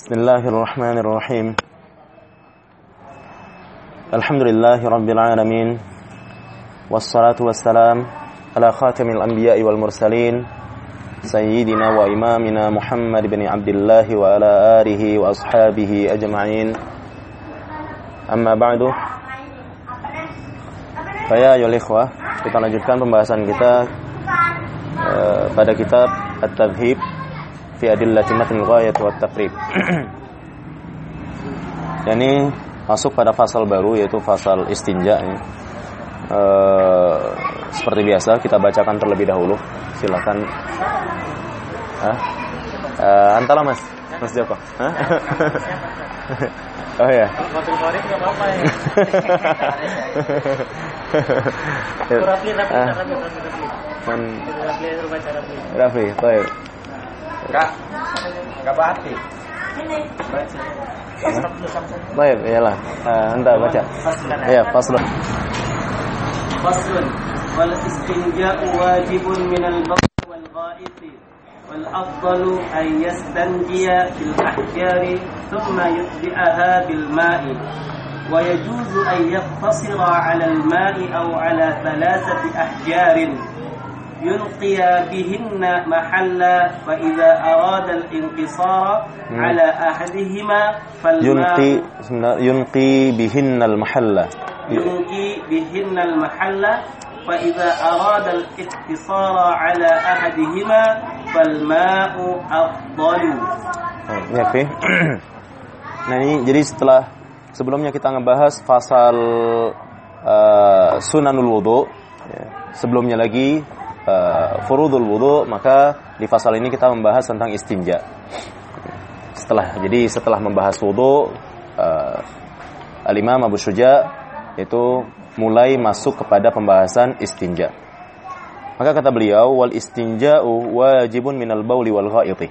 Bismillahirrahmanirrahim. Alhamdulillahi rabbil alamin. Wassalatu wassalam ala khatamil anbiya'i wal mursalin sayyidina wa imamina Muhammad bin Abdullah wa ala alihi wa ashabihi ajma'in. Amma ba'du. Faya ayyuhal ikhwah, kita lanjutkan pembahasan kita pada kitab At-Tadhhib fi adillati matnil ghayat wa at-taqrib. Ini masuk pada fasal baru, yaitu fasal istinja. Seperti biasa kita bacakan terlebih dahulu. Silakan. Antara Mas Joko. Oh ya. Rafi, baik. Enggak berarti. Baik, iyalah. Anda baca. Iya, faslun. Faslun. Wal istinja'u wajibun minal bawl wal gha'iti. Wal afdalu ay yastanjiya bil ahjari thumma yutbi'aha bil ma'i. Wa yajuzu ay yaqtasira 'ala al ma'i aw 'ala thalathati ahjarin. يلقي بهن محلا فإذا أراد الانقصار على أحدهما فالماء يلقي بهن المحلة فإذا أراد الاقتصار على أحدهما فالماء أفضل. Oke. Nah ini jadi sebelumnya kita ngebahas fasal sunanul wudu, sebelumnya lagi furudul wudu, maka di fasal ini kita membahas tentang istinja. Setelah membahas wudu, Al-Imam Abu Syuja itu mulai masuk kepada pembahasan istinja. Maka kata beliau, wal istinja'u wajibun minal bauli wal gha'iti.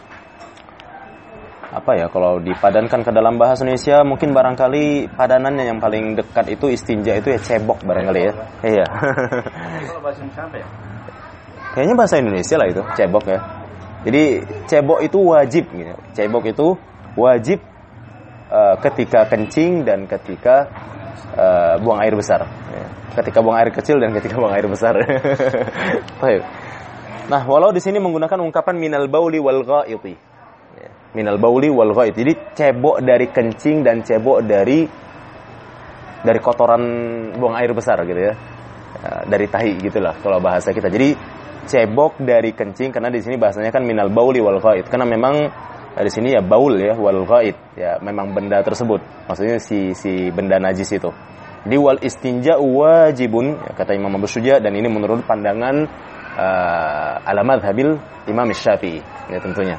Apa ya kalau dipadankan ke dalam bahasa Indonesia, mungkin barangkali padanannya yang paling dekat itu istinja itu ya cebok barangkali ya. Iya. Kalau bahasa siapa ya? Kayaknya bahasa Indonesia lah itu, cebok ya. Jadi cebok itu wajib gitu. Cebok itu wajib ketika kencing dan ketika buang air besar. Ketika buang air kecil dan ketika buang air besar. Baik. Nah, walau di sini menggunakan ungkapan minal bauli wal ghaiti. Minal bauli wal ghaiti. Jadi cebok dari kencing dan cebok dari kotoran buang air besar gitu ya. Dari tahi gitulah kalau bahasa kita. Jadi cebok dari kencing, karena di sini bahasanya kan minal bauli wal ghaid, karena memang di sini ya baul ya wal ghaid, ya memang benda tersebut, maksudnya si benda najis itu. Jadi wal istinja wajibun, ya, kata Imam Abu Syuja, dan ini menurut pandangan ala madhabil Imam Syafi'i ya tentunya.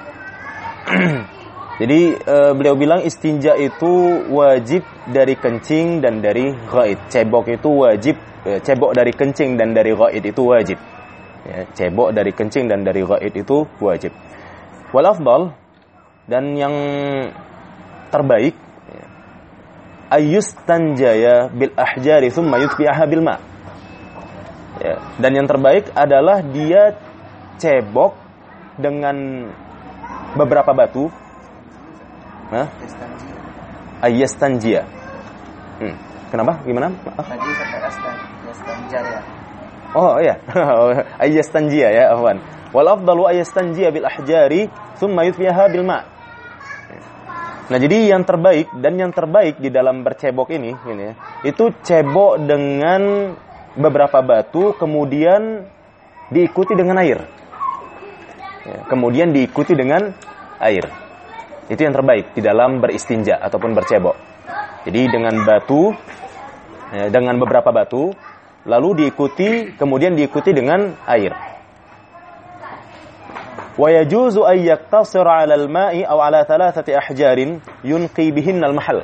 Jadi beliau bilang istinja itu wajib dari kencing dan dari ghaid. Cebok itu wajib, cebok dari kencing dan dari ghaid itu wajib. Ya, cebok dari kencing dan dari ghaid itu wajib. Wal afdal, dan yang terbaik, ayyustanjaya bil ahjari thumma yutbi'aha bil ma. Ya, dan yang terbaik adalah dia cebok dengan beberapa batu. Ayyastanjia. Kenapa? Gimana? Tadi kata yastanjar ya. Oh iya. Ayyastanjia ya, afwan. Wal afdalu ayyastanjia bil ahjari thumma yutbi'aha bil ma. Nah, jadi yang terbaik di dalam bercebok ini ya, itu cebok dengan beberapa batu kemudian diikuti dengan air. Ya, kemudian diikuti dengan air. Itu yang terbaik di dalam beristinja ataupun bercebok. Jadi dengan batu, ya, dengan beberapa batu, lalu kemudian diikuti dengan air. Wa yajuzu ay yaktasira 'ala al-ma'i aw 'ala thalathati ahjarin yunqi bihinna al-mahall.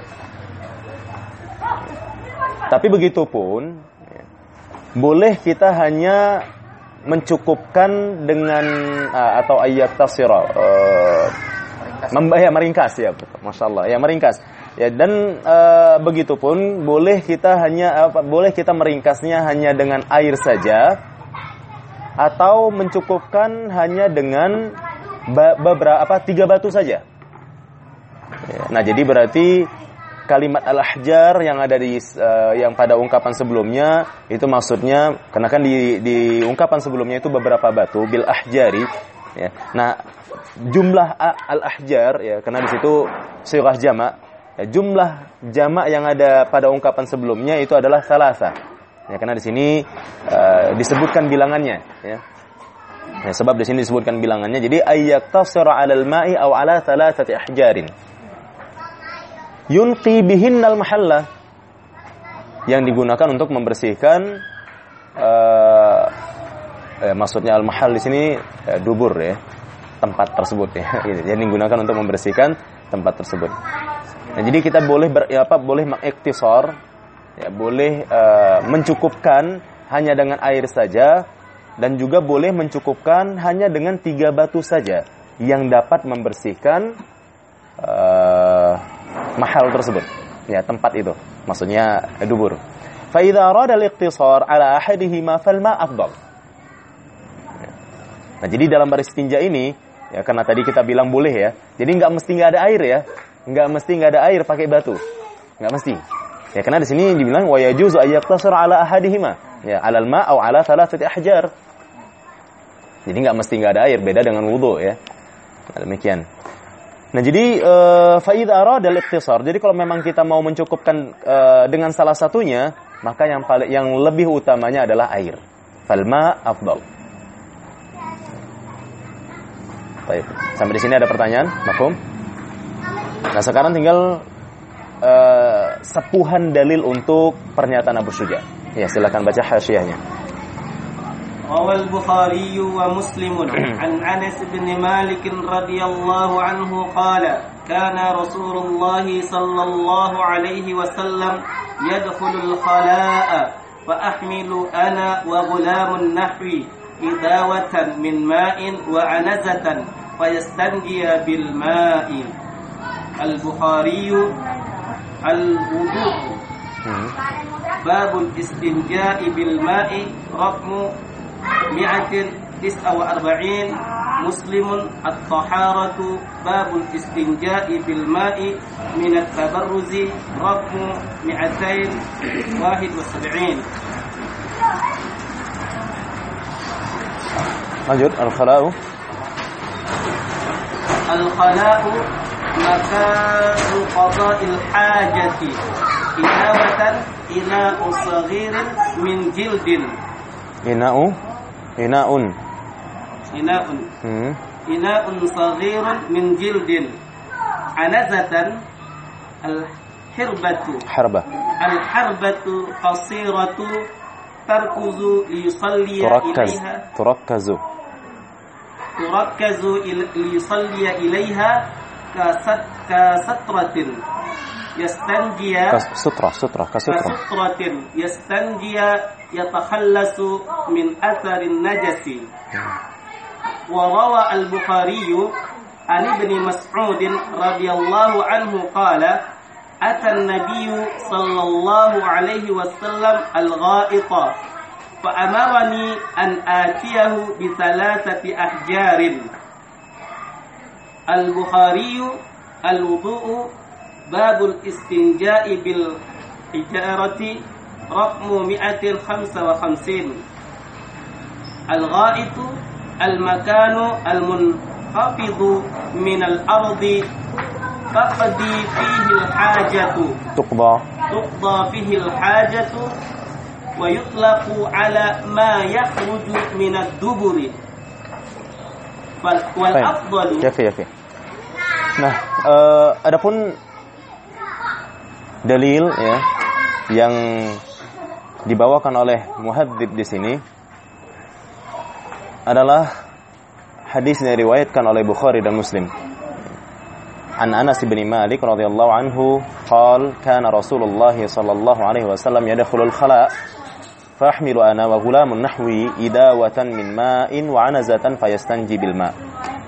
Tapi begitupun boleh kita hanya mencukupkan dengan atau ay yaktasira meringkas ya, masyaallah ya, meringkas ya, dan begitupun boleh kita meringkasnya hanya dengan air saja atau mencukupkan hanya dengan 3 batu saja. Nah, jadi berarti kalimat al-ahjar yang ada di yang pada ungkapan sebelumnya itu maksudnya karena kan di ungkapan sebelumnya itu beberapa batu bil ahjari ya. Nah, jumlah al-ahjar ya karena di situ sighah jamak. Ya, jumlah jamak yang ada pada ungkapan sebelumnya itu adalah salasa. Ya, karena di sini disebutkan bilangannya ya. Ya, sebab di sini disebutkan bilangannya. Jadi ayyaktasira 'alal ma'i aw 'ala thalathati ahjarin. Yunqi bihinnal mahalla, yang digunakan untuk membersihkan maksudnya al-mahal di sini dubur ya, tempat tersebut ya. Jadi digunakan untuk membersihkan tempat tersebut. Nah, jadi kita boleh boleh mengiktisar ya, boleh mencukupkan hanya dengan air saja dan juga boleh mencukupkan hanya dengan 3 batu saja yang dapat membersihkan mahal tersebut ya, tempat itu maksudnya dubur. Fa idza arada al-iqtisar ala ahadihima fal ma' afdal. Nah, jadi dalam beristinja ini ya, karena tadi kita bilang boleh ya, jadi nggak mesti nggak ada air ya, nggak mesti nggak ada air pakai batu, nggak mesti ya, karena di sini dibilang wa yajuzu ayyaqtasir ala ahadihima ya, ala al-ma' aw ala thalathati ahjar. Jadi nggak mesti nggak ada air, beda dengan wudu ya. Nah, demikian. Nah, jadi fa idza arada al-iqtisar, jadi kalau memang kita mau mencukupkan dengan salah satunya, maka yang lebih utamanya adalah air. Fal ma' afdal. Baik, sampai di sini ada pertanyaan? Mafhum? Nah, sekarang tinggal sepuhan dalil untuk pernyataan Abu Syuja. Ya, silakan baca hasyiahnya. روى البخاري ومسلم عن أنس بن مالك رضي الله عنه قال كان رسول الله صلى الله عليه وسلم يدخل الخلاء فأحمل أنا وغلام نحوي إداوة من ماء وعنزة فيستنجي بالماء. البخاري الوضوء باب الاستنجاء بالماء رقم 149. مسلم الطهارة باب الاستنجاء بالماء من التبرز رقم 271. lanjut. Al-khala'u مكان قضاء الحاجة إناوة إناء صغير من جلد إناء صغير من جلد عنزة الحربة قصيرة تركز ليصلي إليها كسترة يستنجي كسترة يستنجي يتخلص من أثر النجس. وروى البخاري عن ابن مسعود رضي الله عنه قال أتى النبي صلى الله عليه وسلم الغائط فأمرني أن آتيه ب3 أحجار. البخاري الوضوء باب الاستنجاء بالحجارة رقم 155. الغائط المكان المنخفض من الأرض تقضى فيه الحاجة ويطلق على ما يخرج من الدبر والأفضل. Yafi. Nah, adapun dalil ya yang dibawakan oleh muhadzib di sini adalah hadis yang diriwayatkan oleh Bukhari dan Muslim. An Anas bin Malik radhiyallahu anhu qala kana Rasulullah sallallahu alaihi wasallam yadkhulul khala' fahmilu ana wa ghulamun nahwi idawatan min ma'in wa anazatan fayastanji bil ma'.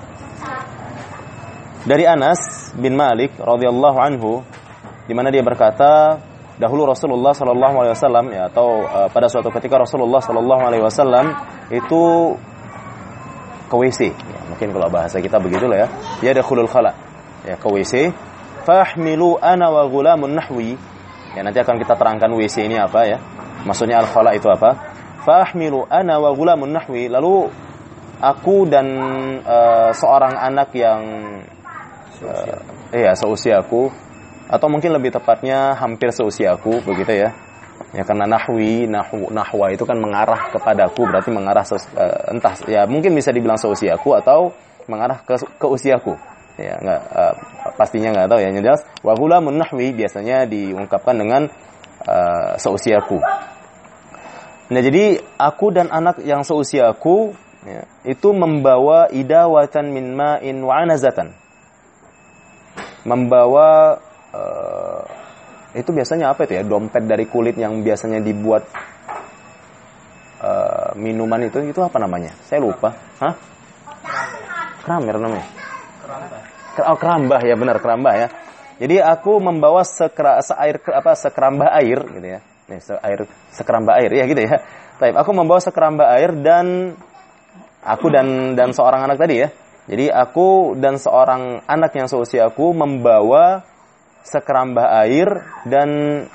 Dari Anas bin Malik radhiyallahu anhu di mana dia berkata, dahulu Rasulullah sallallahu alaihi wasallam ya, atau pada suatu ketika Rasulullah sallallahu alaihi wasallam itu ke WC. Ya, mungkin kalau bahasa kita begitulah ya. Dia dakhulul khala, ya, ke WC. fahmilu ana wa ghulamun nahwi. Ya, nanti akan kita terangkan WC ini apa ya. Maksudnya al-khala itu apa? Fahmilu ana wa ghulamun nahwi. Lalu aku dan seorang anak yang seusiaku, atau mungkin lebih tepatnya hampir seusiaku, begitu ya. Ya, karena nahwa itu kan mengarah kepadaku, berarti mengarah entah ya mungkin bisa dibilang seusiaku atau mengarah ke usiaku. Ya, pastinya enggak tahu ya. Yang jelas wa ghulamun nahwi biasanya diungkapkan dengan seusiaku. Nah, jadi aku dan anak yang seusiaku ya, itu membawa idawatan min ma'in wa anazatan. Membawa itu biasanya apa itu ya? Dompet dari kulit yang biasanya dibuat minuman itu apa namanya? Saya lupa. Hah? Kramer namanya. Kerambah ya, benar, kerambah ya. Jadi aku membawa sekerambah air gitu ya. Nih, sekerambah air ya gitu ya. Baik, aku membawa sekerambah air dan aku dan seorang anak tadi ya. Jadi aku dan seorang anak yang seusiaku membawa sekerambah air dan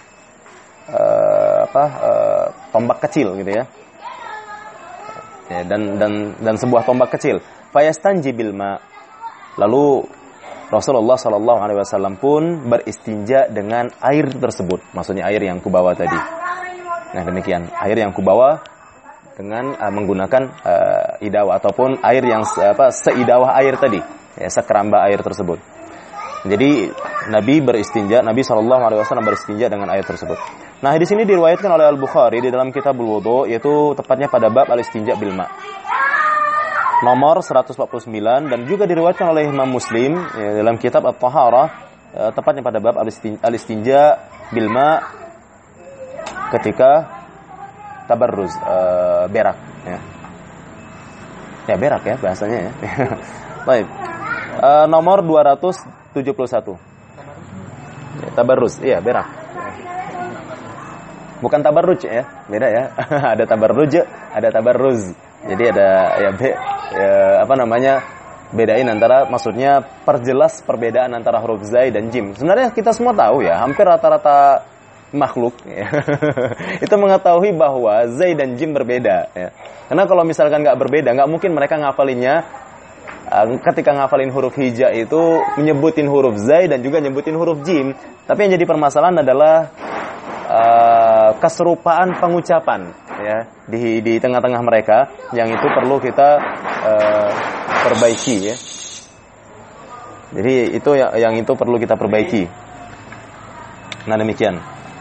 tombak kecil gitu ya. Ya, dan sebuah tombak kecil. Fayastanji bil ma. Lalu Rasulullah sallallahu alaihi wasallam pun beristinja dengan air tersebut. Maksudnya air yang kubawa tadi. Nah, demikian, air yang kubawa dengan menggunakan idawah ataupun air yang seidawah air tadi, ya, sekerambah air tersebut. Jadi Nabi sallallahu alaihi wasallam beristinja dengan air tersebut. Nah, di sini diriwayatkan oleh Al-Bukhari di dalam Kitabul Wudu, yaitu tepatnya pada bab al-istinja bil ma. Nomor 149, dan juga diriwayatkan oleh Imam Muslim ya, dalam kitab At-Taharah, tepatnya pada bab al-istinja bil ma ketika tabarruz, berak ya. Ya, berak ya bahasanya ya. Baik. Nomor 271. Ya, tabarruz, iya, berak. Bukan tabarruj ya, beda ya. Ada tabarruj, ada tabarruz. Jadi ada bedain antara, maksudnya perjelas perbedaan antara huruf zai dan jim. Sebenarnya kita semua tahu ya, hampir rata-rata makhluk ya, itu mengetahui bahwa zai dan jim berbeda ya. Karena kalau misalkan nggak berbeda, nggak mungkin mereka ngafalinnya ketika ngafalin huruf hija itu menyebutin huruf zai dan juga nyebutin huruf jim. Tapi yang jadi permasalahan adalah keserupaan pengucapan ya di tengah-tengah mereka, yang itu perlu kita perbaiki ya. Jadi itu yang itu perlu kita perbaiki. Nah, demikian.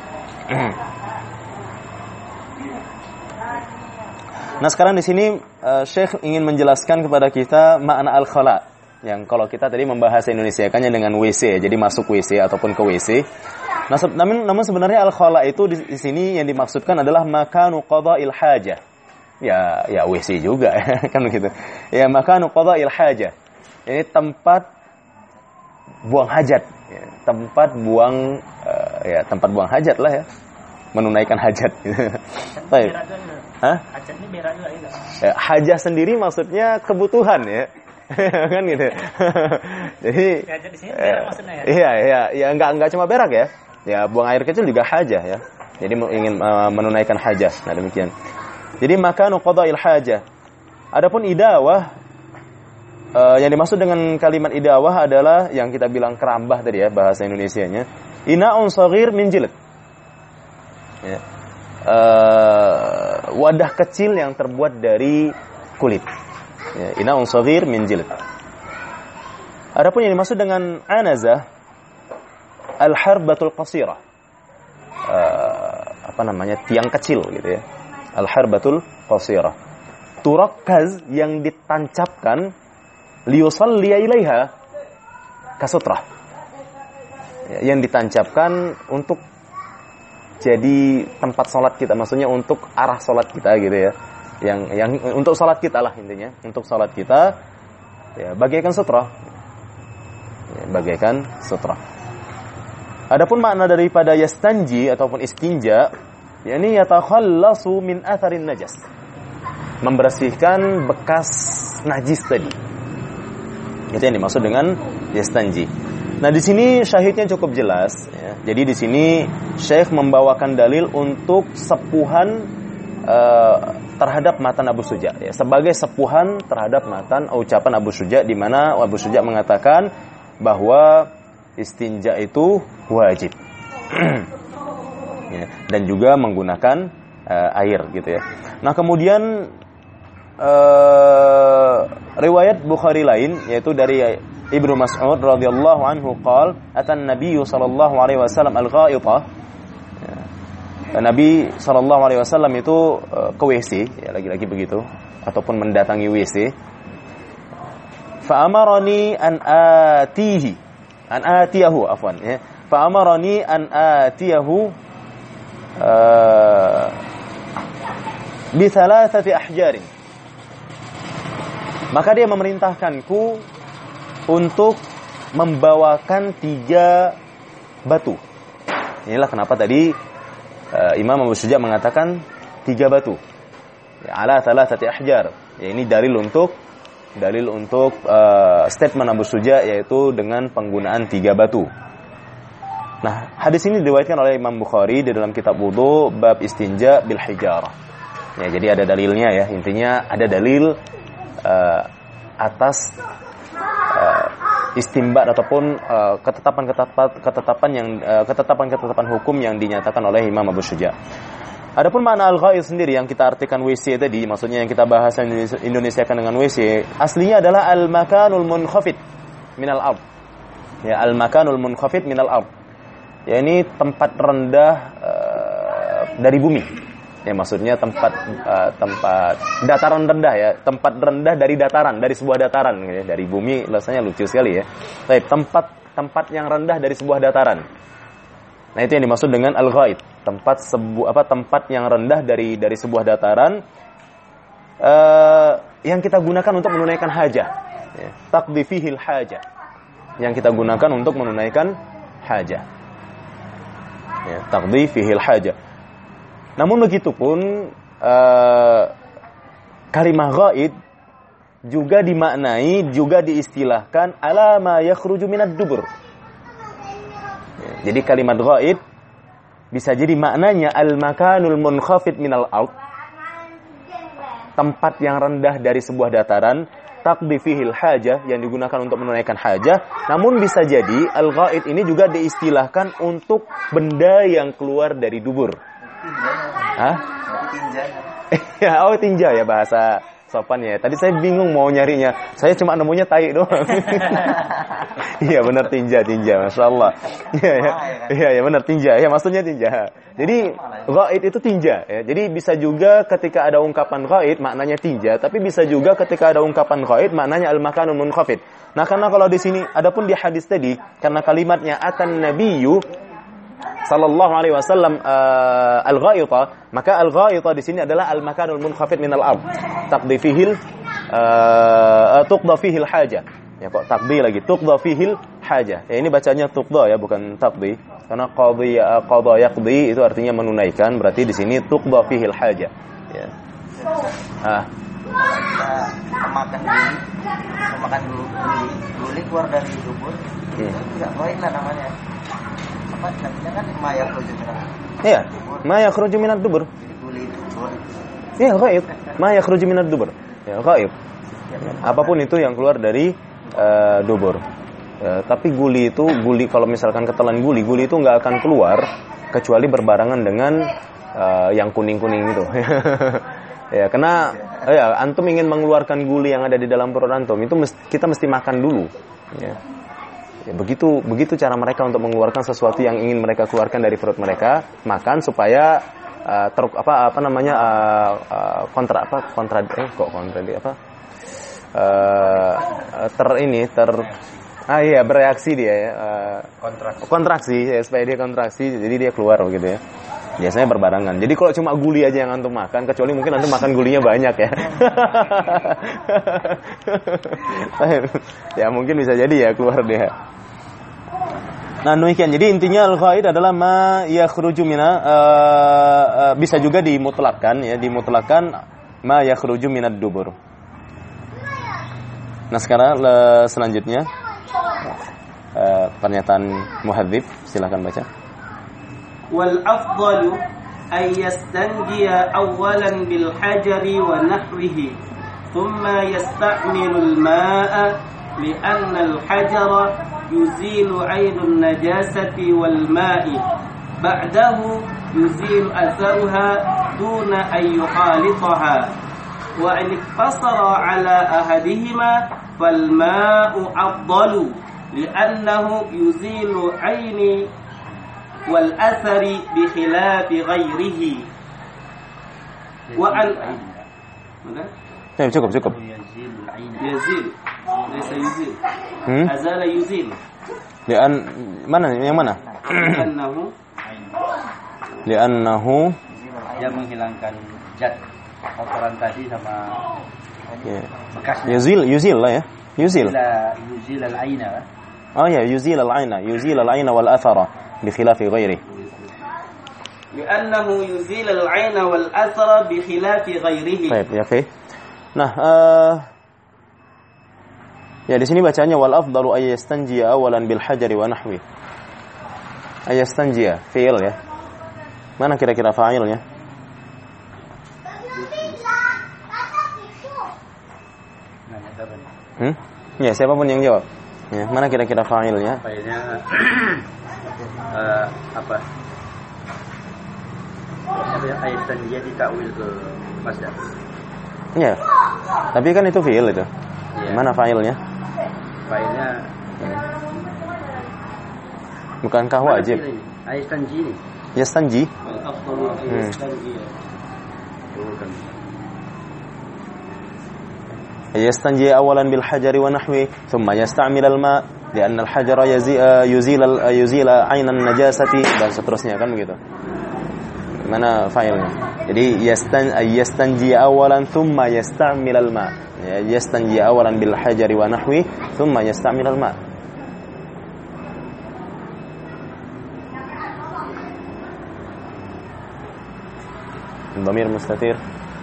Nah, sekarang di sini Syekh ingin menjelaskan kepada kita makna al-khala, yang kalau kita tadi membahas Indonesiakannya dengan WC, jadi masuk WC ataupun ke WC. Nah, namun sebenarnya al-khala itu di sini yang dimaksudkan adalah makanu qada'il hajah. Ya WC juga kan begitu. Ya, makanu qada'il hajah. Ini tempat buang hajat, ya, tempat buang hajat lah ya. Menunaikan hajat. Baik. Hah? Hajat ini berak juga gitu. Ya, hajah sendiri maksudnya kebutuhan ya. Kan gitu. Jadi hajat di sini berak maksudnya ya. Iya, enggak cuma berak ya. Ya, buang air kecil juga hajah ya. Jadi ingin menunaikan hajah. Nah, demikian. Jadi makanu qada'il hajah. Adapun idawah, yang dimaksud dengan kalimat idawah adalah yang kita bilang kerambah tadi ya, bahasa Indonesianya. Ina'un shaghir min jilid. Ya. Wadah kecil yang terbuat dari kulit. Ya, ina'un shaghir min jilid. Adapun yang dimaksud dengan anazah, al-harbatul qasirah. Tiang kecil gitu ya. Al-harbatul qasirah. Turakkaz yang ditancapkan liyusalli ilaiha kasutrah. Ya, yang ditancapkan untuk jadi tempat salat kita, maksudnya untuk arah salat kita gitu ya. Yang untuk salat kita lah intinya, untuk salat kita ya bagaikan sutra. Ya, bagaikan sutra. Adapun makna daripada yastanji ataupun istinja, yakni yatakhallasu min atharin najas. Membersihkan bekas najis tadi. Itu yang dimaksud dengan yastanji. Nah, di sini syahidnya cukup jelas ya. Jadi di sini Syekh membawakan dalil untuk sepuhan terhadap matan Abu Suja ya, sebagai sepuhan terhadap matan ucapan Abu Suja, di mana Abu Suja mengatakan bahwa istinja itu wajib. Ya, dan juga menggunakan air gitu ya. Nah, kemudian riwayat Bukhari lain yaitu dari Ibnu Mas'ud radhiyallahu anhu qala atan Nabi sallallahu alaihi wasallam al-ghaitah. Nabi sallallahu alaihi wasallam itu ke WC ya, lagi-lagi begitu ataupun mendatangi WC. Fa amarani an atiyahu afwan ya. Fa amarani an atiyahu bi thalathati ahjarin. Maka dia memerintahkanku untuk membawakan 3 batu. Inilah kenapa tadi Imam Abu Suja mengatakan 3 batu. Ya, ala thalathati ahjar. Ya, ini dalil untuk statement Abu Suja, yaitu dengan penggunaan 3 batu. Nah, hadis ini diriwayatkan oleh Imam Bukhari di dalam kitab wudu bab istinja bil hijarah. Ya, jadi ada dalilnya ya. Intinya ada dalil atas istimbat ataupun ketetapan hukum yang dinyatakan oleh Imam Abu Suja. Adapun makna al-ghaid sendiri yang kita artikan WC tadi, maksudnya yang kita bahas Indonesiakan dengan WC, aslinya adalah al-makanul munkhafid minal ard. Ya, al-makanul munkhafid minal ard. Ya, ini tempat rendah dari bumi. Ya, maksudnya tempat dataran rendah ya, tempat rendah dari dataran, dari sebuah dataran ya, dari bumi, rasanya lucu sekali ya. Baik, tempat yang rendah dari sebuah dataran. Nah, itu yang dimaksud dengan al-ghaid, tempat yang rendah dari sebuah dataran yang kita gunakan untuk menunaikan hajah. Ya, taqdi fihil hajah. Yang kita gunakan untuk menunaikan hajah. Ya, taqdi fihil hajah. Namun begitupun kalimah ghaid juga dimaknai, juga diistilahkan ala ma yakhruju minad dubur. Ya, jadi kalimat ghaid bisa jadi maknanya al-makanul munkhafid minal ard, tempat yang rendah dari sebuah dataran, taqdi fihil hajah, yang digunakan untuk menunaikan hajah. Namun bisa jadi al-ghaid ini juga diistilahkan untuk benda yang keluar dari dubur. Hah? Ya, tinja ya bahasa sopannya. Tadi saya bingung mau nyarinya. Saya cuma nemunya tai doang. Iya benar, tinja, Masya Allah. Iya benar, tinja. Ya maksudnya tinja. Jadi ghaid itu tinja ya. Jadi bisa juga ketika ada ungkapan ghaid maknanya tinja, tapi bisa juga ketika ada ungkapan ghaid maknanya al-makanul munkhafid. Nah, karena kalau di sini adapun di hadis tadi, karena kalimatnya atan nabiyyu sallallahu alaihi wasallam al-ghaitah, maka al-ghaitah di sini adalah al-makanul munkhafid minal ard, taqdi fihil tuqda fihil hajah. Ya, kok taqdi lagi, tuqda fihil hajah. Ya, ini bacanya tuqda ya, bukan taqdi. Karena qada yaqdi itu artinya menunaikan, berarti di sini tuqda fihil hajah. Ya. Makan guli keluar dari dubur. Enggak baik lah namanya. Namanya kan ma yakhruju minad dubur. Iya, ma yakhruju minad dubur. Iya, ghaib. Ma yakhruju minad dubur. Ya, ghaib. Apapun itu yang keluar dari dubur. Tapi guli kalau misalkan ketelan guli itu nggak akan keluar kecuali berbarengan dengan yang kuning-kuning itu. Ya, karena antum ingin mengeluarkan guli yang ada di dalam perut antum, itu kita mesti makan dulu. Ya. Ya, begitu cara mereka untuk mengeluarkan sesuatu yang ingin mereka keluarkan dari perut mereka, makan supaya bereaksi dia ya, kontraksi ya, supaya dia kontraksi, jadi dia keluar begitu ya. Biasanya berbarengan. Jadi kalau cuma guli aja yang antum makan, kecuali mungkin antum makan gulinya banyak ya. Ya mungkin bisa jadi ya keluar dia. Nah, demikian. Jadi intinya al-ghaid adalah ma yakhruju mina, bisa juga dimutlakkan ya, ma yakhruju minad dubur. Nah, sekarang selanjutnya pernyataan muhadzib, silakan baca. Wal afdalu ay yastanjiya awalan bil hajari wa nahwihi thumma yasta'milu al ma'a li'anna al hajara yuzilu 'ainun najasati wal ma'i ba'dahu yuzilu atharuha duna an yukhalitaha wa in iqtasara 'ala ahadihima fal ma'u afdalu li'annahu yuzilu 'aini wal athari bi khilafi ghairihi wa an cukup. Yazil laysa yuzil azala yuzil yang mana? Li'annahu yang menghilangkan zat kotoran tadi sama bekasnya. Yuzil lah ya. Yuzil al-aina. Oh ya, yuzil al-aina wal athara bi khilafi ghairihi. Li'annahu yuzil al-aina wal athara bi khilafi ghairihi. Baik, ya oke. Nah, ya di sini bacanya wal afdalu ay yastanjiya awalan bil hajari wa nahwi. Ay yastanjiya fi'il ya. Mana kira-kira fa'ilnya? Ya, siapapun yang jawab. Ya, mana kira-kira fa'ilnya? Fa'ilnya apa? Ayat tanjiyah ditakwil ke masdar. Ya. Tapi kan itu fi'il itu. Ya. Mana fa'ilnya? Fa'ilnya bukankah wajib? Ayat tanji ini. Yastanji. يستنجي أولا بالحجر ونحوه ثم يستعمل الماء لأن الحجر يزيل عين النجاسة dan seterusnya kan begitu. Mana failnya? Jadi yastanji awalan thumma yasta'mil al-ma. Yastanji awalan bil hajari wa nahwi thumma yasta'mil al-ma. Dhamir mustatir.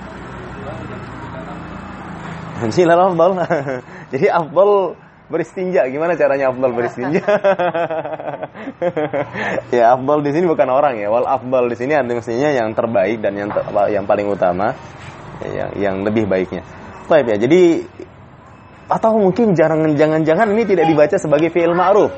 Jilal afdal. Jadi afdal beristinja. Gimana caranya afdal beristinja? Ya, afdal di sini bukan orang ya. Wal afdal di sini artinya yang terbaik dan yang paling utama, yang lebih baiknya. Baik ya. Jadi atau mungkin jangan-jangan ini tidak dibaca sebagai fi'il ma'ruf.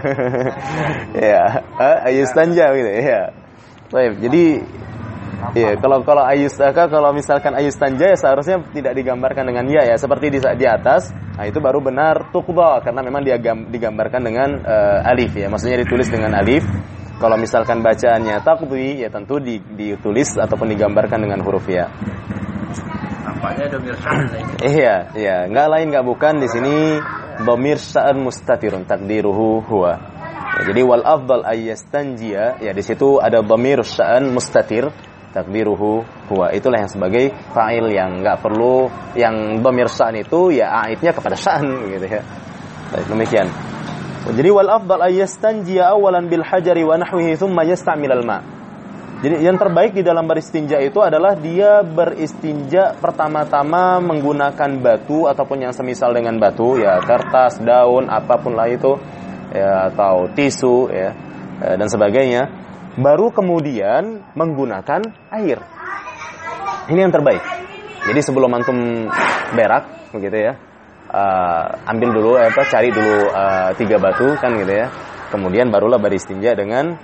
Ya, ayustanja gitu ya. Baik. Jadi iya, kalau misalkan ayustanja ya seharusnya tidak digambarkan dengan ya seperti di atas. Nah, itu baru benar tuqda karena memang dia digambarkan dengan alif ya. Maksudnya ditulis dengan alif. Kalau misalkan bacaannya taqdi ya tentu ditulis ataupun digambarkan dengan huruf ya. Nampaknya dhamir sya'an. Iya, enggak bukan di sini dhamir sya'an mustatirun taqdiruhu huwa. Ya, jadi wal afdal ayyastanjiya ya di situ ada dhamir sya'an mustatir takdiruhu huwa, itulah yang sebagai fa'il yang enggak perlu yang dhamir sya'an itu ya aidnya kepada sya'an gitu ya. Baik, demikian. Jadi wal afdal ayyastanjiya awalan bil hajari wa nahwihi thumma yasta'mil al ma. Jadi yang terbaik di dalam beristinja itu adalah dia beristinja pertama-tama menggunakan batu ataupun yang semisal dengan batu ya, kertas, daun, apapun lah itu ya, atau tisu ya dan sebagainya. Baru kemudian menggunakan air. Ini yang terbaik. Jadi sebelum antum berak begitu ya, ambil dulu cari dulu 3 batu kan gitu ya. Kemudian barulah beristinja dengan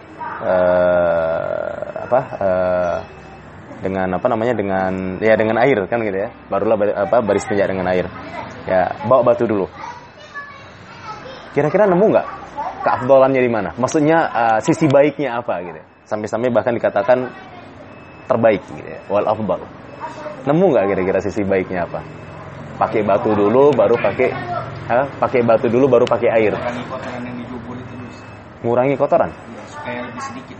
dengan air kan gitu ya. Barulah beristinja dengan air. Ya, bawa batu dulu. Kira-kira nemu enggak keafdalannya di mana? Maksudnya sisi baiknya apa gitu. Sampai-sampai bahkan dikatakan terbaik gitu ya. Wal afdal. Nemu enggak kira-kira sisi baiknya apa? Pakai batu dulu baru pakai batu dulu baru pakai air. Ngurangi kotoran yang dijubur itu. Ngurangi kotoran? Ya, supaya lebih sedikit.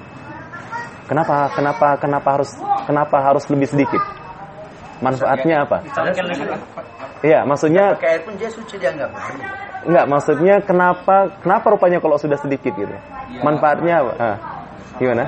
Kenapa harus lebih sedikit? Manfaatnya apa? Iya, maksudnya pakai air pun dia suci dianggap. Enggak, maksudnya kenapa rupanya kalau sudah sedikit gitu? Ya, manfaatnya apa? Gimana?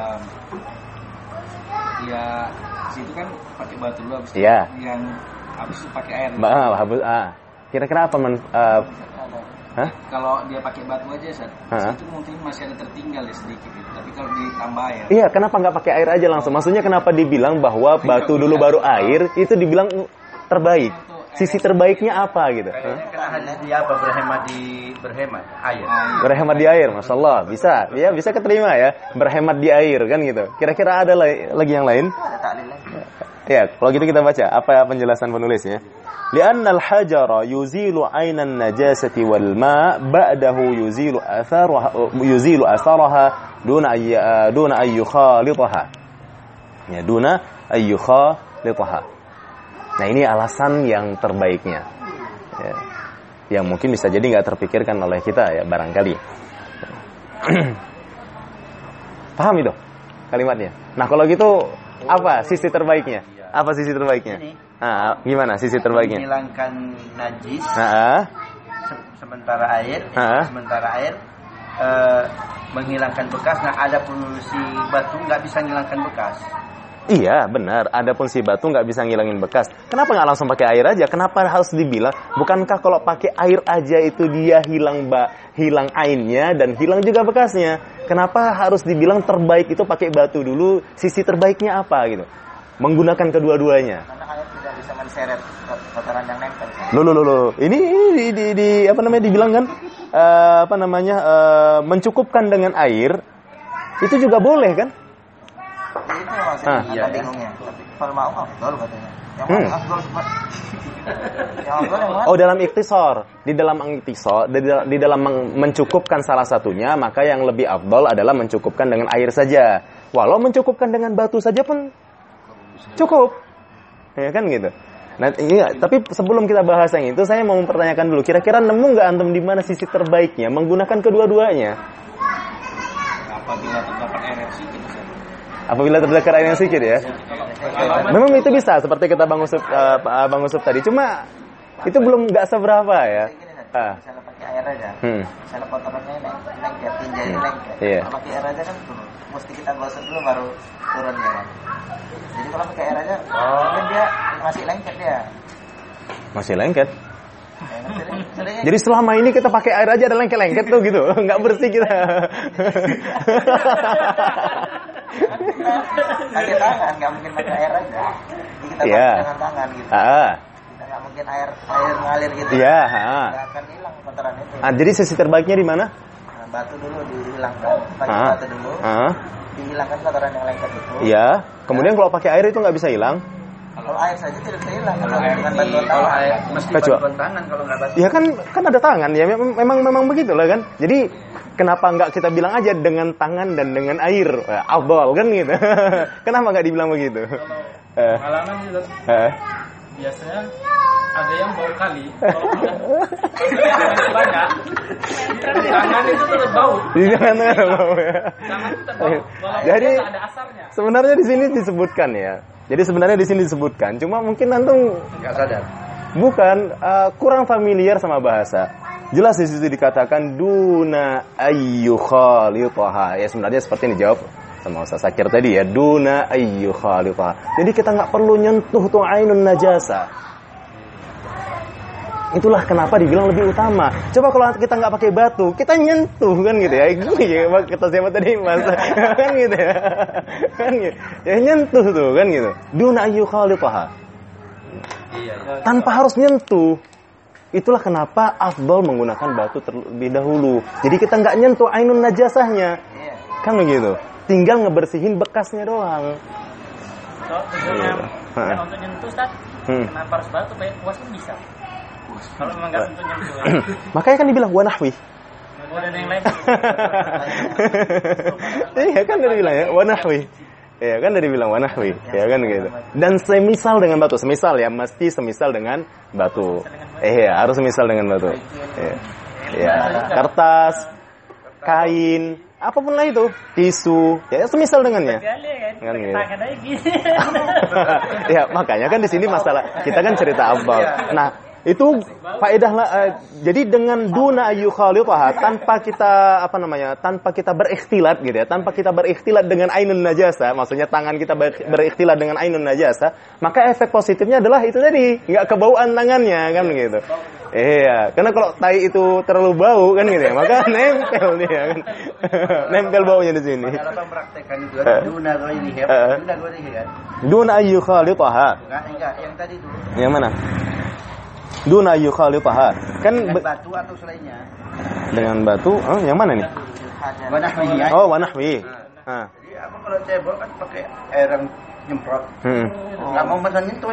Ya, situ kan pakai batu dulu habis ya. Yang habis itu pakai air. Kira-kira apa Hah? Kalau dia pakai batu aja, Ustaz, itu mungkin masih ada tertinggal ya sedikit gitu. Tapi kalau ditambah air. Iya, kenapa nggak pakai air aja langsung? Maksudnya kenapa dibilang bahwa batu dulu baru air, itu dibilang terbaik? Sisi terbaiknya apa gitu? Karena dia apa berhemat air. Berhemat di air, Masya Allah. Bisa, ya bisa keterima ya. Berhemat di air kan gitu. Kira-kira ada lagi yang lain? Ya, kalau gitu kita baca. Apa penjelasan penulisnya? Li'anna al-hajara yuzilu 'ainan najasati wal ma' ba'dahu yuzilu atharaha duna ay yukhalitaha. Ya, duna ay yukhalitaha. Nah, ini alasan yang terbaiknya. Ya. Yang mungkin bisa jadi nggak terpikirkan oleh kita ya barangkali. Paham itu kalimatnya? Nah, kalau gitu apa sisi terbaiknya? Apa sisi terbaiknya? Nah, gimana sisi terbaiknya? Menghilangkan najis. Sementara air, menghilangkan bekas. Nah, adapun si batu nggak bisa menghilangkan bekas. Iya, benar. Adapun si batu nggak bisa ngilangin bekas. Kenapa nggak langsung pakai air aja? Kenapa harus dibilang? Bukankah kalau pakai air aja itu dia hilang ainnya dan hilang juga bekasnya? Kenapa harus dibilang terbaik itu pakai batu dulu? Sisi terbaiknya apa gitu? Menggunakan kedua-duanya. Karena air tidak bisa menseret kotoran yang nempel. Loh. Ini di apa namanya dibilang kan? Mencukupkan dengan air itu juga boleh kan? Itu maksudnya bingungnya. Tapi kalau mau afdol katanya. Yang mana afdol cepat? Yang afdol yang mana? Oh, dalam ikhtisar. Di dalam mencukupkan salah satunya, maka yang lebih afdol adalah mencukupkan dengan air saja. Walau mencukupkan dengan batu saja pun cukup. Ya kan gitu. Nah, ini tapi sebelum kita bahas yang itu, saya mau mempertanyakan dulu. Kira-kira nemu nggak antum di mana sisi terbaiknya menggunakan kedua-duanya? Apabila terdapat air yang sedikit ya. Memang itu bisa seperti kata Bang Usuf tadi. Cuma itu belum nggak seberapa ya. Misalnya pakai air aja. Misalnya kotorannya lengket, tinjauin lengket. Iya. Kalau pakai air aja kan turun. Mesti kita gosok dulu baru turun ya kan. Jadi kalau pakai air aja, kan dia masih lengket dia. Masih lengket. Jadi selama ini kita pakai air aja ada lengket-lengket tuh gitu, nggak bersih kita. Pakai tangan, nggak mungkin pakai air aja. Jadi kita pakai dengan tangan gitu. Kita nggak mungkin air ngalir gitu. Iya. Nggak akan hilang kotoran itu. Jadi sisi terbaiknya di mana? Nah, batu dulu dihilangkan, pakai batu dulu. Dihilangkan kotoran yang lengket itu. Iya. Kemudian kalau pakai air itu nggak bisa hilang. Kalau air saja tidak bisa hilang. Kalau dengan bantuan tangan. Air mesti bantuan tangan kalau nggak bantuan. Ya kan ada tangan ya. Memang begitulah kan. Jadi kenapa nggak kita bilang aja dengan tangan dan dengan air? Afdal kan gitu. Kenapa nggak dibilang begitu? Pengalaman itu biasanya ada yang bau kali. Kalau banyak, tangan itu tetap bau. Tangan bau ya. Tangan tetap bau. Jadi ada asarnya. Sebenarnya di sini disebutkan ya. Jadi sebenarnya di sini disebutkan. Cuma mungkin antum nggak sadar. Bukan kurang familiar sama bahasa. Jelas di situ dikatakan duna ayyukhalitaha. Ya sebenarnya seperti yang dijawab sama Ustaz Sakir tadi ya, duna ayyukhalitaha. Jadi kita nggak perlu nyentuh tuh ainun najasa. Itulah kenapa dibilang lebih utama. Coba kalau kita nggak pakai batu, kita nyentuh kan gitu ya. Gini kata siapa tadi Mas? Kan gitu ya. Kan gitu. Ya nyentuh tuh kan gitu. Duna ayyukhalitaha. Tanpa harus nyentuh. Itulah kenapa afdal menggunakan batu terlebih dahulu. Jadi kita nggak nyentuh ainun najasahnya. Kan begitu. Tinggal ngebersihin bekasnya doang. Untuk nyentuh Ustaz, kenapa harus batu? Kayak puas pun bisa. Kalau memang nggak untuk nyentuh. Makanya kan dibilang wanahwi. Dan yang lain. Iya kan dari bilang ya wanahwi. Ya kan dari bilang wanahwi. Ya kan gitu. Dan semisal dengan batu, semisal ya mesti semisal dengan batu. Iya, harus semisal dengan batu. Ya, kertas, kain, apapun lah itu, tisu, ya semisal dengannya. Kan gitu. Ya, makanya kan di sini masalah kita kan cerita afdal. Nah, Itu faedah jadi dengan duna ayyukhalitaha, tanpa kita berikhtilat gitu ya, tanpa kita berikhtilat dengan ainun najasa, maksudnya tangan kita berikhtilat dengan ainun najasa, maka efek positifnya adalah itu tadi, enggak kebauan tangannya kan gitu. Iya, karena kalau tai itu terlalu bau kan gitu ya, maka nempel dia kan. Nempel baunya di sini. Kalau mempraktekkan itu duna ghairihi, duna ghairihi kan. Duna ayyukhalitaha. Enggak, yang tadi itu. Yang mana? Duna ayyukhalitaha. Kan dengan batu atau selainnya. Dengan batu, yang mana nih? Wanahwi. Oh, wanahwi. Jadi apa kalau cebol kan pakai air yang nyemprot. Enggak mau pesan itu.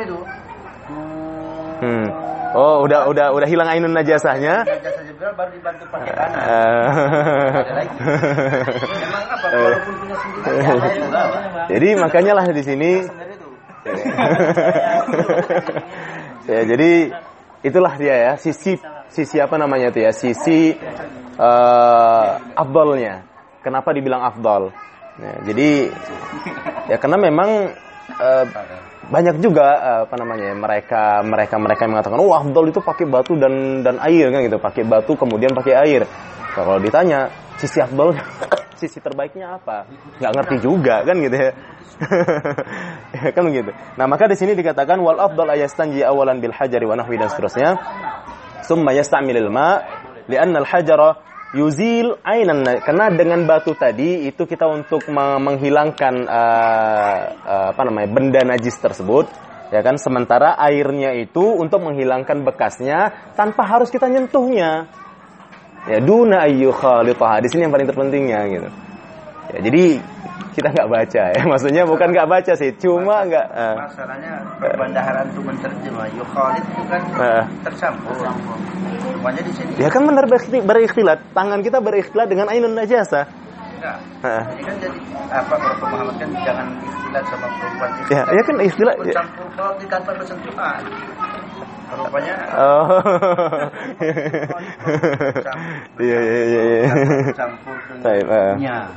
Oh, udah hilang ainun najasahnya. Najasah juga baru dibantu pakai tanah. Ada lagi. Memang apa walaupun punya sendiri. Jadi makanya lah di sini. Ya, jadi itulah dia ya, sisi apa namanya itu ya, sisi afdalnya. Kenapa dibilang afdal? Nah, jadi ya karena memang banyak juga mereka yang mengatakan afdal itu pakai batu dan air kan gitu, pakai batu kemudian pakai air. Kalau ditanya sisi afdal, sisi terbaiknya apa? Nggak ngerti juga kan gitu ya. Kan begitu. Nah, maka di sini dikatakan wal afdal ayastanji awalan bil hajari wa nahwi dan seterusnya. Summa yasta'milul ma li'anna al hajara yuzil ainan, karena dengan batu tadi itu kita untuk menghilangkan benda najis tersebut, ya kan, sementara airnya itu untuk menghilangkan bekasnya tanpa harus kita nyentuhnya. Ya, duna ayyukhalitaha, di sini yang paling terpentingnya gitu. Ya, jadi kita nggak baca ya, maksudnya bukan nggak baca sih, cuma nggak. Masalahnya perbandaharan itu menterjemah yukhalit itu kan tercampur. Semuanya di sini. Ya kan benar berikhtilat, tangan kita berikhtilat dengan ainun najasa. Enggak. Ini kan jadi apa berpemahaman kan jangan ikhtilat sama perempuan. Ya kan ikhtilat. Bercampur kalau di tanpa bersentuhan. Rupanya. Oh. Iya. Campur dengan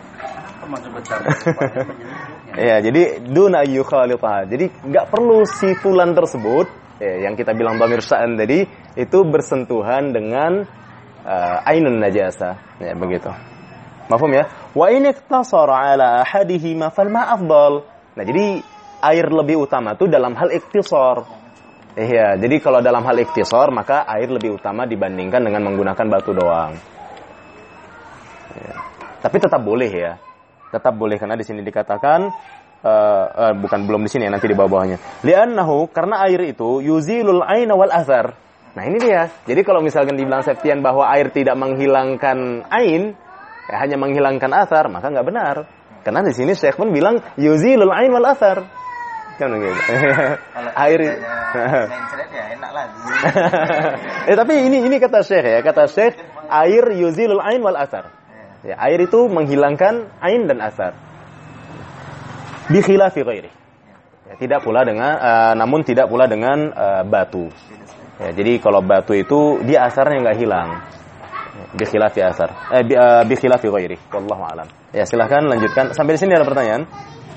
ya, jadi duna ayyukhalitaha. Jadi nggak perlu si fulan tersebut, yang kita bilang dhamir sya'an tadi, itu bersentuhan dengan ainun najasa. Ya, begitu. Mafhum ya? Wa in iktasara ala ahadihima fal ma afdal. Nah, jadi air lebih utama itu dalam hal iktisar. Iya, jadi kalau dalam hal iktisar maka air lebih utama dibandingkan dengan menggunakan batu doang. Ya. Tapi tetap boleh ya. Tetap boleh karena di sini dikatakan belum di sini ya, nanti di bawah-bawahnya. Li'annahu, karena air itu yuzilul aina wal athar. Nah, ini dia. Jadi kalau misalkan dibilang Septian bahwa air tidak menghilangkan ain, hanya menghilangkan athar, maka nggak benar. Karena di sini Syekh pun bilang yuzilul ain wal athar. Kan begitu. Air mencret ya enak lagi. Tapi ini kata Syekh ya, kata Syekh air yuzilul ain wal athar. Ya, air itu menghilangkan ain dan asar. Bi khilafi ghairi. Ya, namun tidak pula dengan batu. Ya, jadi kalau batu itu dia asarnya enggak hilang. Bi khilafi asar. Bi khilafi ghairi. Wallahu a'lam. Ya, silakan lanjutkan. Sampai di sini ada pertanyaan?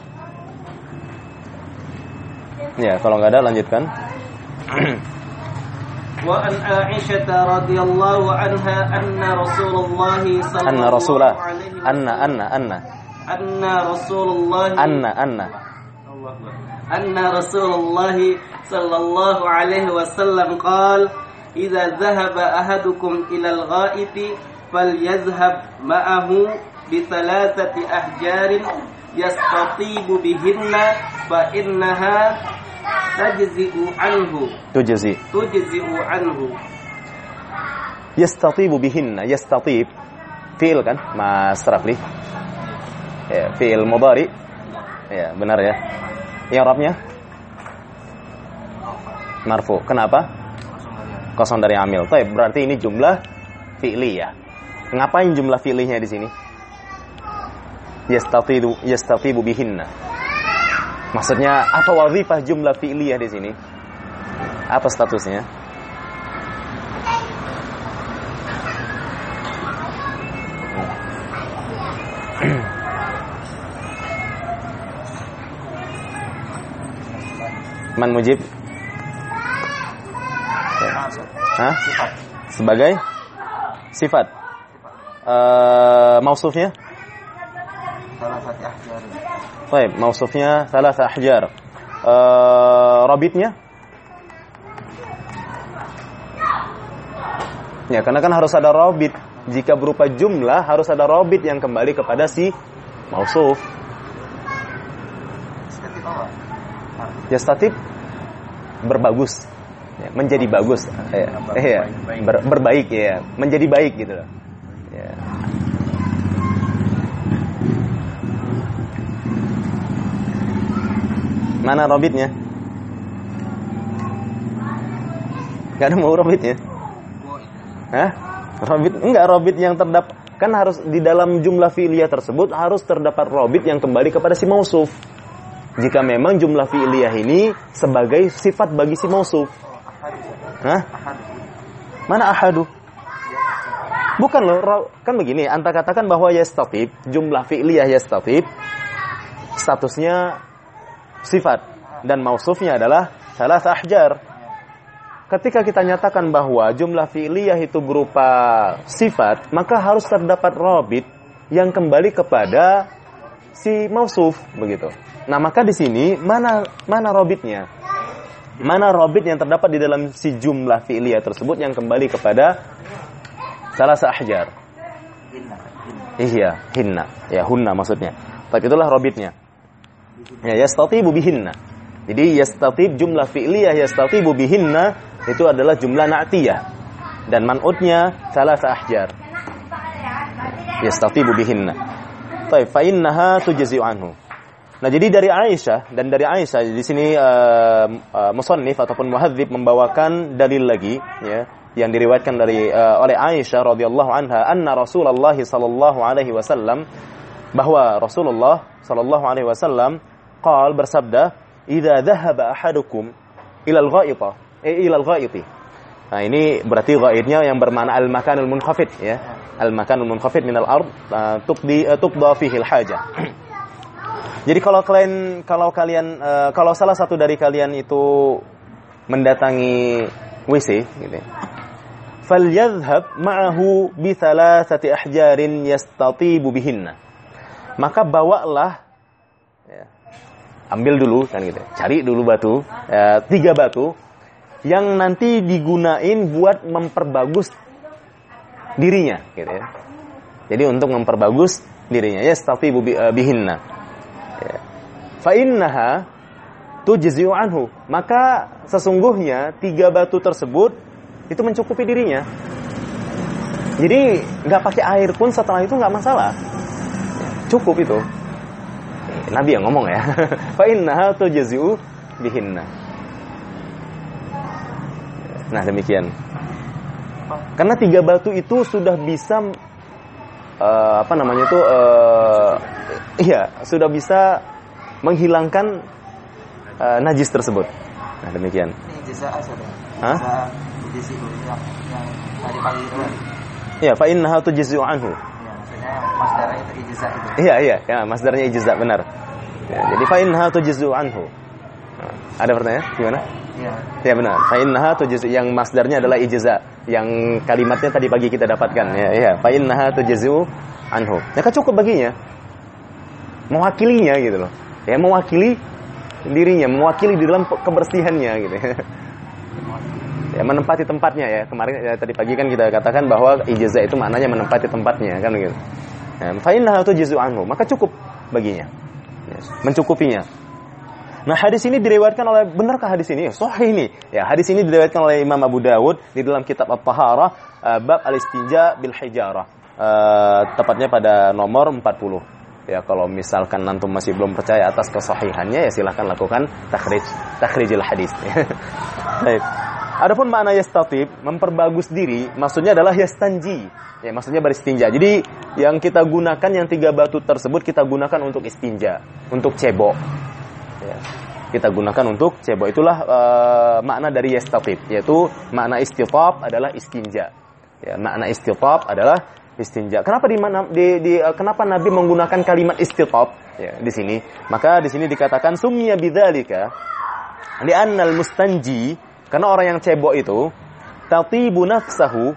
Ya, kalau enggak ada lanjutkan. وعن عائشة رضي الله عنها أن رسول الله صلى الله عليه وسلم أن رسول الله صلى الله عليه وسلم قال إذا ذهب أحدكم إلى الغائط فليذهب معه بثلاثة أحجار يستطيب بهن فإنها تجزئ عنه. Yastatibu bihinna, yastatib fi'il kan, Mas Rafli? Ya, fi'il mudhari. Ya, benar ya. I'rabnya marfu. Kenapa? Kosong dari amil. Baik, berarti ini jumlah fi'liyah. Ngapain jumlah fi'liyahnya di sini? Yastatibu bihinna. Maksudnya apa wazifah jumlah fi'liyah di sini? Apa statusnya? Man mujib? Hah? Sebagai sifat. Mausufnya? Salasati ahjar. Baik, mausufnya salasah ahjar. Robitnya? Ya, karena kan harus ada robit. Jika berupa jumlah, harus ada robit yang kembali kepada si mausuf. Yastatib berbagus, ya, menjadi bagus, berbaik, ya, menjadi baik gitu loh. Ya. Mana robitnya? Gak ada mau robitnya? Hah? Robit yang terdapat kan harus di dalam jumlah fi'liyah tersebut harus terdapat robit yang kembali kepada si mausuf. Jika memang jumlah fi'liyah ini sebagai sifat bagi si mausuf. Hah? Mana ahadu? Bukan loh, kan begini, anta katakan bahwa yastatib, jumlah fi'liyah yastatib, statusnya sifat, dan mausufnya adalah salasah ahjar. Ketika kita nyatakan bahwa jumlah fi'liyah itu berupa sifat, maka harus terdapat robit yang kembali kepada si mausuf, begitu. Nah, maka di sini mana robitnya? Mana robit yang terdapat di dalam si jumlah fi'liyah tersebut yang kembali kepada salasah ahjar? Iya, hinna. Ya, hunna maksudnya. Tapi itulah robitnya. Ya, yastatibu bihinna. Jadi yastatib jumlah fi'liyah yastatibu bihinna itu adalah jumlah na'tiyah dan man'utnya salasah ahjar. Yastatibu bihinna. Baik, fa innaha tujzi'u anhu. Nah, jadi dari Aisyah di sini musannif ataupun muhadzib membawakan dalil lagi, ya, yang diriwayatkan oleh Aisyah radhiyallahu anha, anna Rasulullah sallallahu alaihi wasallam, bahwa Rasulullah sallallahu alaihi wasallam bersabda, "Idza dhahaba ahadukum ila al-gha'iti." Nah, ini berarti ghaidnya yang bermakna al-makanul munkhafid, ya. Al-makanul munkhafid min al-ard tuqda fihi al-haja. Jadi kalau salah satu dari kalian itu mendatangi WC gitu. Falyadhhab ma'ahu bi thalathati ahjarin yastatibu bihinna. Maka bawalah, ya, ambil dulu kan gitu. Cari dulu batu, 3 batu yang nanti digunain buat memperbagus dirinya gitu ya. Jadi untuk memperbagus dirinya, yastatibu bihinna. Fa innaha tujzi'u anhu. Maka sesungguhnya 3 batu tersebut itu mencukupi dirinya. Jadi nggak pakai air pun setelah itu nggak masalah. Cukup itu. Nabi yang ngomong ya. Fa innaha tujzi'u bihinna. Nah, demikian. Karena 3 batu itu sudah bisa sudah bisa menghilangkan najis tersebut. Nah, demikian. Ini jazaa saja. Hah? Yang tadi pagi itu. Iya, fa innaha tujzi'u anhu. Ya, maksudnya masdarnya itu ijza itu. Iya, ya, masdarnya ijza, benar. Ya, jadi fa innaha tujzi'u anhu. Nah, ada pertanyaan? Gimana? Iya. Ya, benar. Fa innaha tujzi'u, yang masdarnya adalah ijza, yang kalimatnya tadi pagi kita dapatkan. Ya, fa innaha tujzi'u anhu. Maka cukup baginya. Mewakilinya gitu loh. Ya, mewakili dirinya, mewakili di dalam kebersihannya gitu. Ya, menempati tempatnya ya. Kemarin ya, tadi pagi kan kita katakan bahwa ijazah itu maknanya menempati tempatnya kan gitu. Fa innaha tujzi'u anhu, maka cukup baginya. Ya, mencukupinya. Nah, hadis ini diriwayatkan oleh, benarkah hadis ini? Sahih ini. Ya, hadis ini diriwayatkan oleh Imam Abu Dawud di dalam kitab At-Taharah, bab al-istinja bil hijarah. Tepatnya pada nomor 40. Ya, kalau misalkan antum masih belum percaya atas kesahihannya, ya silahkan lakukan takhrijil hadis. Baik. Adapun makna yastatib, memperbagus diri, maksudnya adalah yastanji. Ya, maksudnya beristinja. Jadi yang kita gunakan, yang 3 batu tersebut kita gunakan untuk istinja, untuk cebok. Ya, kita gunakan untuk cebok. Itulah makna dari yastatib, yaitu makna istitab adalah istinja. Ya, makna istitab adalah istinja. Kenapa kenapa Nabi menggunakan kalimat istitab ya di sini? Maka di sini dikatakan summiya bidzalika li'anna al-mustanji, karena orang yang cebok itu tatibu nafsahu.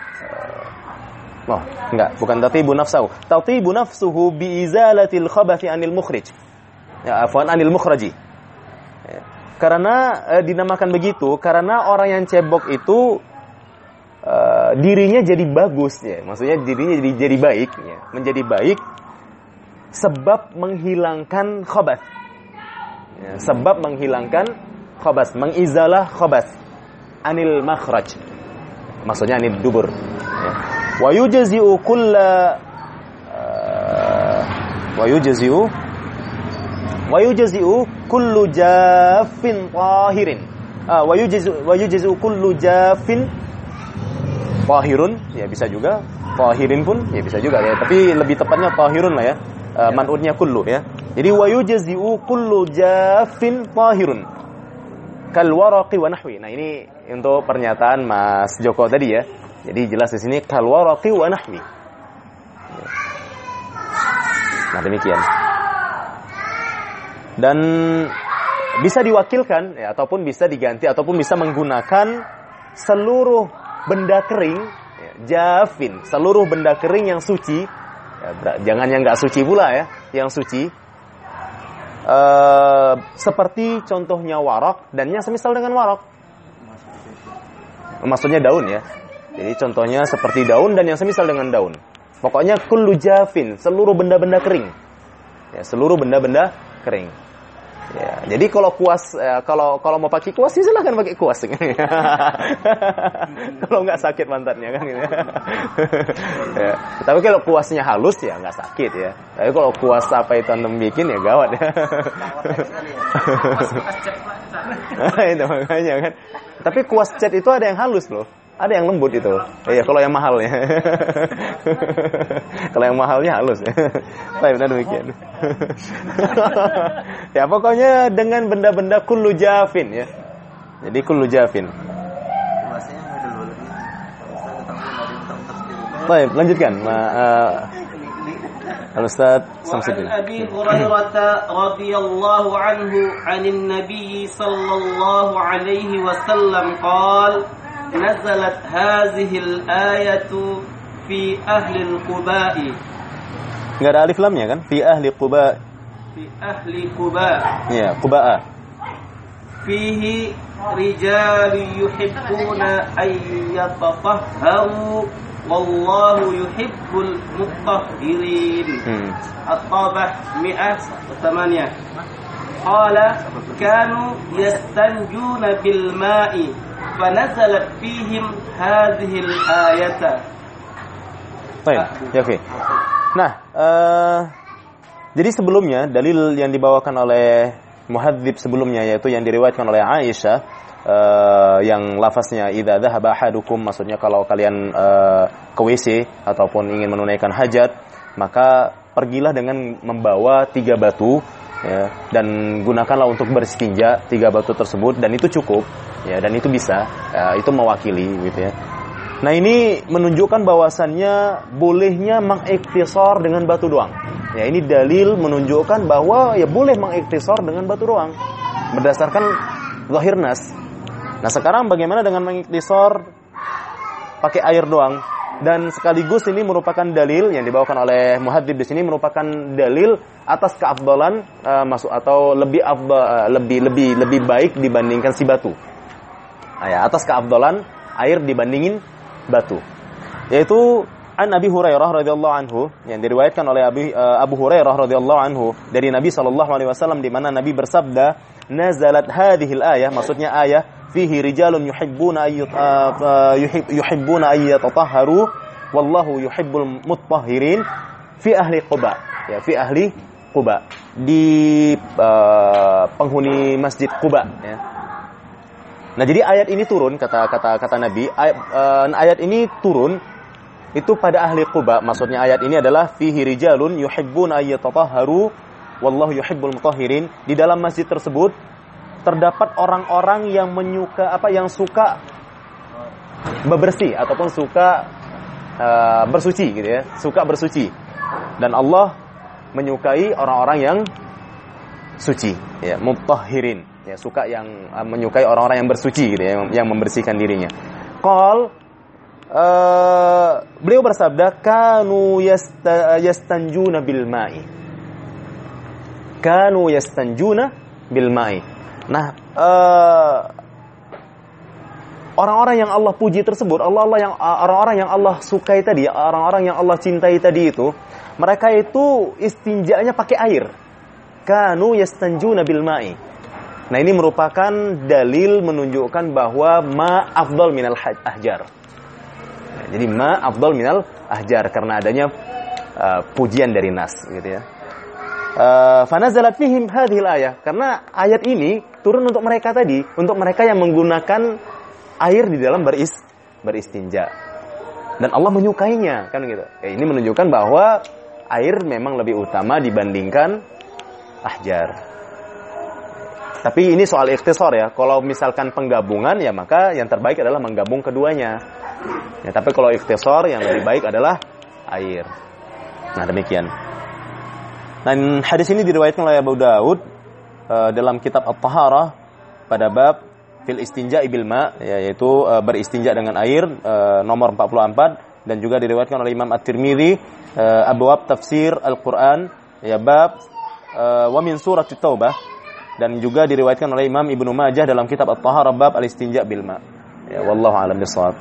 Oh, enggak, bukan tatibu nafsahu. Tatibu nafsuhu bi izalatil khabathi anil mukhrij. Ya, afwan, anil mukhraji. Ya. Karena dinamakan begitu karena orang yang cebok itu dirinya jadi bagus ya. Maksudnya dirinya jadi baik ya. Menjadi baik sebab menghilangkan khabath. Ya, sebab menghilangkan khabath, mengizalah khabath anil makhraj. Maksudnya anil dubur. Ya. Wa yujzi'u kullu jaffin tahirin. Wa yujzi'u kullu jaffin tahirun, ya bisa juga. Tahirin pun ya bisa juga ya, tapi lebih tepatnya tahirun lah ya. Man'udnya kullu ya. Jadi wa yujzi'u kullu jaffin tahirun kal waraqi wa nahwi. Nah, ini untuk pernyataan Mas Joko tadi ya. Jadi jelas di sini kal waraqi wa nahwi. Nah, demikian. Dan bisa diwakilkan ya, ataupun bisa diganti ataupun bisa menggunakan seluruh benda kering ya, jafin, seluruh benda kering yang suci ya, jangan yang enggak suci pula ya, yang suci seperti contohnya warak dan yang semisal dengan warak. Maksudnya daun ya. Jadi contohnya seperti daun dan yang semisal dengan daun. Pokoknya kullu jafin, seluruh benda-benda kering. Ya, seluruh benda-benda kering. Ya, jadi kalau kuas kalau mau pakai kuas silakan pakai kuas. Kalau nggak sakit pantatnya kan gitu. Ya. Tapi kalau kuasnya halus ya nggak sakit ya. Tapi kalau kuas apa itu antum bikin ya gawat ya. Itu makanya kan. Tapi kuas cat itu ada yang halus loh. Ada yang lembut itu. Iya, kalau yang mahal ya. Kalau yang mahalnya halus ya. Baik, benar demikian. Ya, pokoknya dengan benda-benda kullu jafin ya. Jadi kullu jafin. Baik, lanjutkan. Al-Ustaz Samsuddin. Wa Abi Hurairah radhiyallahu anhu 'anil Nabi sallallahu alaihi wasallam qala نزلت هذه الآية في أهل القباء. Enggak ada alif lamnya kan? Fi ahli Quba. Fi ahli Quba. Ya, Quba. Fihi rijal yuhibbuna ay yatatahharu wallahu yuhibbul mutahhirin. At-Tabah 108. Qala kanu yastanjuna bil ma'i فنزلت فيهم هذه الآية. Baik, ya oke. Nah, jadi sebelumnya dalil yang dibawakan oleh muhadzib sebelumnya yaitu yang diriwayatkan oleh Aisyah yang lafaznya idza dhahaba ahadukum, maksudnya kalau kalian ke WC ataupun ingin menunaikan hajat, maka pergilah dengan membawa 3 batu ya, dan gunakanlah untuk beristinja 3 batu tersebut dan itu cukup ya, dan itu bisa itu mewakili gitu ya. Nah, ini menunjukkan bahwasannya bolehnya mengiktisar dengan batu doang. Ya, ini dalil menunjukkan bahwa ya boleh mengiktisar dengan batu doang berdasarkan zahir nas. Nah, sekarang bagaimana dengan mengiktisar pakai air doang? Dan sekaligus ini merupakan dalil yang dibawakan oleh muhadzib di sini merupakan dalil atas keafdalan masuk atau lebih baik dibandingkan si batu. Ya, atas keafdalan air dibandingin batu. Yaitu an Abi Hurairah radhiyallahu anhu, yang diriwayatkan oleh Abu Hurairah radhiyallahu anhu dari Nabi sallallahu alaihi wasallam, di mana Nabi bersabda, "Nazalat hadhil ayah," maksudnya ayah, "Fihi rijalun yuhibbuna ay yatatahharu wallahu yuhibbul mutahhirin fi ahli Quba." Ya, fi ahli Quba, di penghuni Masjid Quba ya. Nah, jadi ayat ini turun kata Nabi, ayat ini turun itu pada ahli Quba. Maksudnya ayat ini adalah fihi rijalun yuhibbuna ay yatatahharu wallahu yuhibbul mutahhirin. Di dalam masjid tersebut terdapat orang-orang yang yang suka bebersih ataupun suka bersuci gitu ya, suka bersuci. Dan Allah menyukai orang-orang yang suci ya, mutahhirin ya, suka yang menyukai orang-orang yang bersuci gitu ya, yang membersihkan dirinya. beliau bersabda, kanu yastanjuna bil ma'i. Kanu yastanjuna bil ma'i. Nah, orang-orang yang Allah puji tersebut, orang-orang yang Allah sukai tadi, orang-orang yang Allah cintai tadi itu, mereka itu istinjanya pakai air. Kanu yastanjuna bil ma'i. Nah, ini merupakan dalil menunjukkan bahwa ma afdal minal ahjar. Jadi ma afdal minal ahjar karena adanya pujian dari nas gitu ya. Fanazalat fihim hadhil ayah, karena ayat ini turun untuk mereka tadi, untuk mereka yang menggunakan air di dalam beristinja. Dan Allah menyukainya, kan gitu. Ini menunjukkan bahwa air memang lebih utama dibandingkan ahjar. Tapi ini soal ikhtisar ya. Kalau misalkan penggabungan ya maka yang terbaik adalah menggabung keduanya. Ya, tapi kalau ikhtisar yang lebih baik adalah air. Nah, demikian. Dan hadis ini diriwayatkan oleh Abu Daud dalam kitab At-Taharah pada bab fil istinja bil ma, yaitu beristinja dengan air, nomor 44, dan juga diriwayatkan oleh Imam At-Tirmidzi abwab tafsir Al-Qur'an, ya bab wa min surat At-Taubah, dan juga diriwayatkan oleh Imam Ibnu Majah dalam kitab At-Taharah bab al-istinja bil ma. Ya, wallahu a'lam bishawab.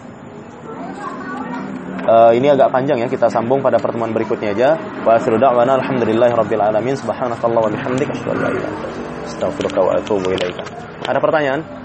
Ini agak panjang ya, kita sambung pada pertemuan berikutnya aja. Wa akhiru da'wana alhamdulillahirabbil alamin. Subhanakallah wa bihamdika asyhadu an la ilaha illa anta astaghfiruka wa atubu ilaika. Ada pertanyaan?